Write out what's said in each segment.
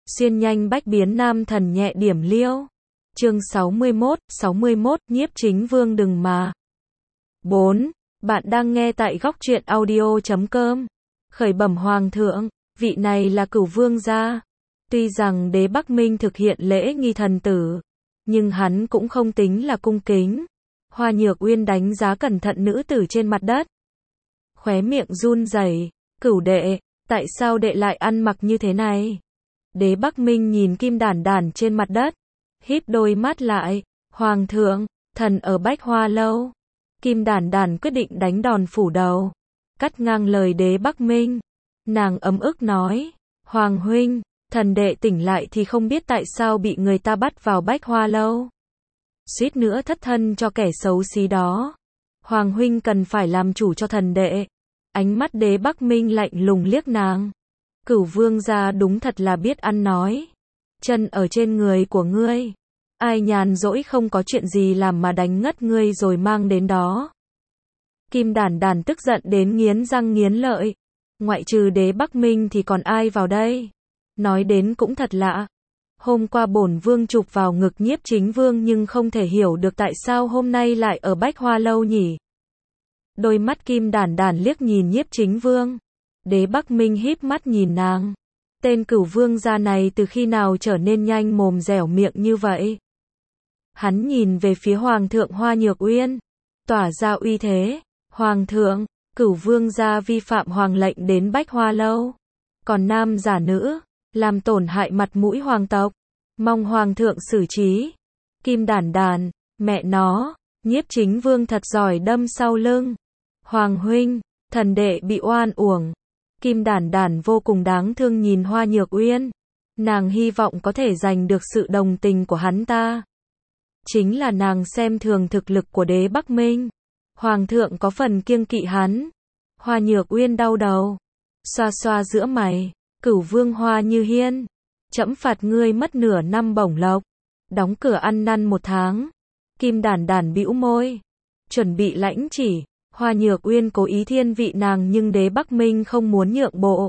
Xuyên nhanh bách biến nam thần nhẹ điểm liêu. Chương 61, nhiếp chính vương đừng mà. 4. Bạn đang nghe tại góc truyện audio.com. Khởi bẩm hoàng thượng, vị này là Cửu vương gia. Tuy rằng đế Bắc Minh thực hiện lễ nghi thần tử, nhưng hắn cũng không tính là cung kính. Hoa Nhược Uyên đánh giá cẩn thận nữ tử trên mặt đất. Khóe miệng run rẩy, Cửu đệ, tại sao đệ lại ăn mặc như thế này? Đế Bắc Minh nhìn Kim Đản Đản trên mặt đất, híp đôi mắt lại, hoàng thượng, thần ở Bách Hoa lâu. Kim Đản Đản quyết định đánh đòn phủ đầu, cắt ngang lời đế Bắc Minh. Nàng ấm ức nói, hoàng huynh, thần đệ tỉnh lại thì không biết tại sao bị người ta bắt vào Bách Hoa lâu. Suýt nữa thất thân cho kẻ xấu xí đó. Hoàng huynh cần phải làm chủ cho thần đệ. Ánh mắt đế Bắc Minh lạnh lùng liếc nàng. Cửu vương gia đúng thật là biết ăn nói. Chân ở trên người của ngươi. Ai nhàn rỗi không có chuyện gì làm mà đánh ngất ngươi rồi mang đến đó. Kim Đản Đản tức giận đến nghiến răng nghiến lợi. Ngoại trừ đế Bắc Minh thì còn ai vào đây? Nói đến cũng thật lạ. Hôm qua bổn vương chụp vào ngực nhiếp chính vương nhưng không thể hiểu được tại sao hôm nay lại ở Bách Hoa lâu nhỉ? Đôi mắt Kim Đản Đản liếc nhìn nhiếp chính vương. Đế Bắc Minh híp mắt nhìn nàng. Tên Cửu vương gia này từ khi nào trở nên nhanh mồm dẻo miệng như vậy? Hắn nhìn về phía hoàng thượng Hoa Nhược Uyên, tỏa ra uy thế. Hoàng thượng, Cửu vương gia vi phạm hoàng lệnh đến Bách Hoa lâu. Còn nam giả nữ, làm tổn hại mặt mũi hoàng tộc. Mong hoàng thượng xử trí. Kim Đản Đản, mẹ nó, nhiếp chính vương thật giỏi đâm sau lưng. Hoàng huynh, thần đệ bị oan uổng. Kim Đản Đản vô cùng đáng thương nhìn Hoa Nhược Uyên. Nàng hy vọng có thể giành được sự đồng tình của hắn ta. Chính là nàng xem thường thực lực của đế Bắc Minh. Hoàng thượng có phần kiêng kỵ hắn. Hoa Nhược Uyên đau đầu, xoa xoa giữa mày. Cửu vương Hoa Như Hiên, trẫm phạt ngươi mất nửa năm bổng lộc, đóng cửa ăn năn 1 tháng. Kim Đản Đản bĩu môi, chuẩn bị lãnh chỉ. Hoa Nhược Uyên cố ý thiên vị nàng nhưng đế Bắc Minh không muốn nhượng bộ.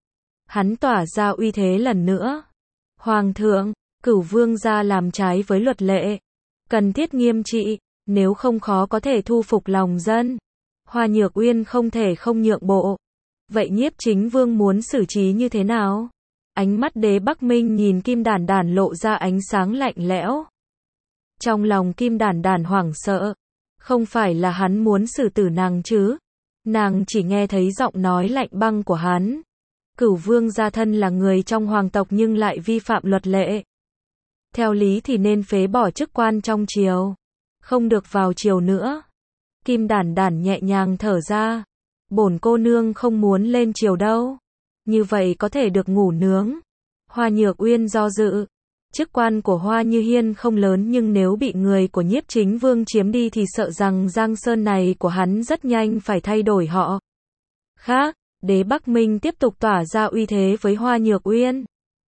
Hắn tỏa ra uy thế lần nữa. Hoàng thượng, Cửu vương gia làm trái với luật lệ, cần thiết nghiêm trị, nếu không khó có thể thu phục lòng dân. Hoa Nhược Uyên không thể không nhượng bộ. Vậy nhiếp chính vương muốn xử trí như thế nào? Ánh mắt đế Bắc Minh nhìn Kim Đản Đản lộ ra ánh sáng lạnh lẽo. Trong lòng Kim Đản Đản hoảng sợ. Không phải là hắn muốn xử tử nàng chứ? Nàng chỉ nghe thấy giọng nói lạnh băng của hắn. Cửu vương gia thân là người trong hoàng tộc nhưng lại vi phạm luật lệ. Theo lý thì nên phế bỏ chức quan trong triều. Không được vào triều nữa. Kim Đản Đản nhẹ nhàng thở ra. Bổn cô nương không muốn lên triều đâu. Như vậy có thể được ngủ nướng. Hoa Nhược Uyên do dự. Chức quan của Hoa Như Hiên không lớn nhưng nếu bị người của nhiếp chính vương chiếm đi thì sợ rằng Giang Sơn này của hắn rất nhanh phải thay đổi họ. Khác, đế Bắc Minh tiếp tục tỏa ra uy thế với Hoa Nhược Uyên.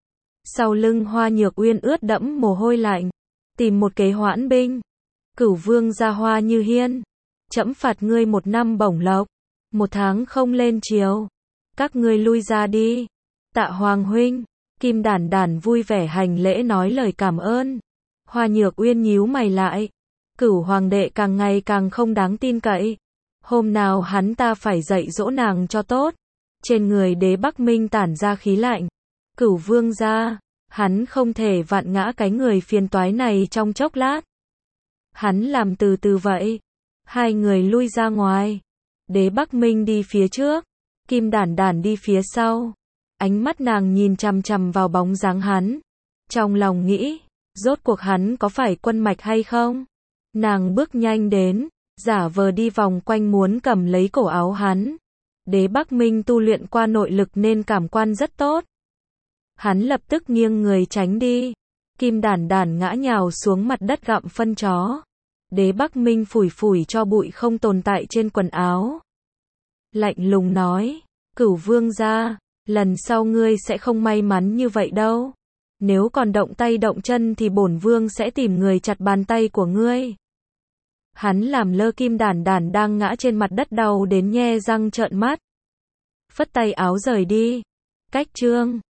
Sau lưng Hoa Nhược Uyên ướt đẫm mồ hôi lạnh. Tìm một kế hoãn binh. Cửu vương gia Hoa Như Hiên, trẫm phạt ngươi 1 năm bổng lộc, 1 tháng không lên triều. Các ngươi lui ra đi. Tạ hoàng huynh. Kim Đản Đản vui vẻ hành lễ nói lời cảm ơn. Hoa Nhược Uyên nhíu mày lại. Cửu hoàng đệ càng ngày càng không đáng tin cậy. Hôm nào hắn ta phải dạy dỗ nàng cho tốt. Trên người đế Bắc Minh tản ra khí lạnh. Cửu vương gia, hắn không thể vặn ngã cái người phiền toái này trong chốc lát. Hắn làm từ từ vậy. Hai người lui ra ngoài. Đế Bắc Minh đi phía trước, Kim Đản Đản đi phía sau. Ánh mắt nàng nhìn chằm chằm vào bóng dáng hắn. Trong lòng nghĩ, rốt cuộc hắn có phải quân mạch hay không? Nàng bước nhanh đến, giả vờ đi vòng quanh muốn cầm lấy cổ áo hắn. Đế Bắc Minh tu luyện qua nội lực nên cảm quan rất tốt. Hắn lập tức nghiêng người tránh đi. Kim Đản Đản ngã nhào xuống mặt đất gặm phân chó. Đế Bắc Minh phủi phủi cho bụi không tồn tại trên quần áo. Lạnh lùng nói, Cửu vương gia, lần sau ngươi sẽ không may mắn như vậy đâu. Nếu còn động tay động chân thì bổn vương sẽ tìm người chặt bàn tay của ngươi. Hắn làm lơ Kim Đản Đản đang ngã trên mặt đất đau đến nhe răng trợn mắt. Phất tay áo rời đi. Cách chương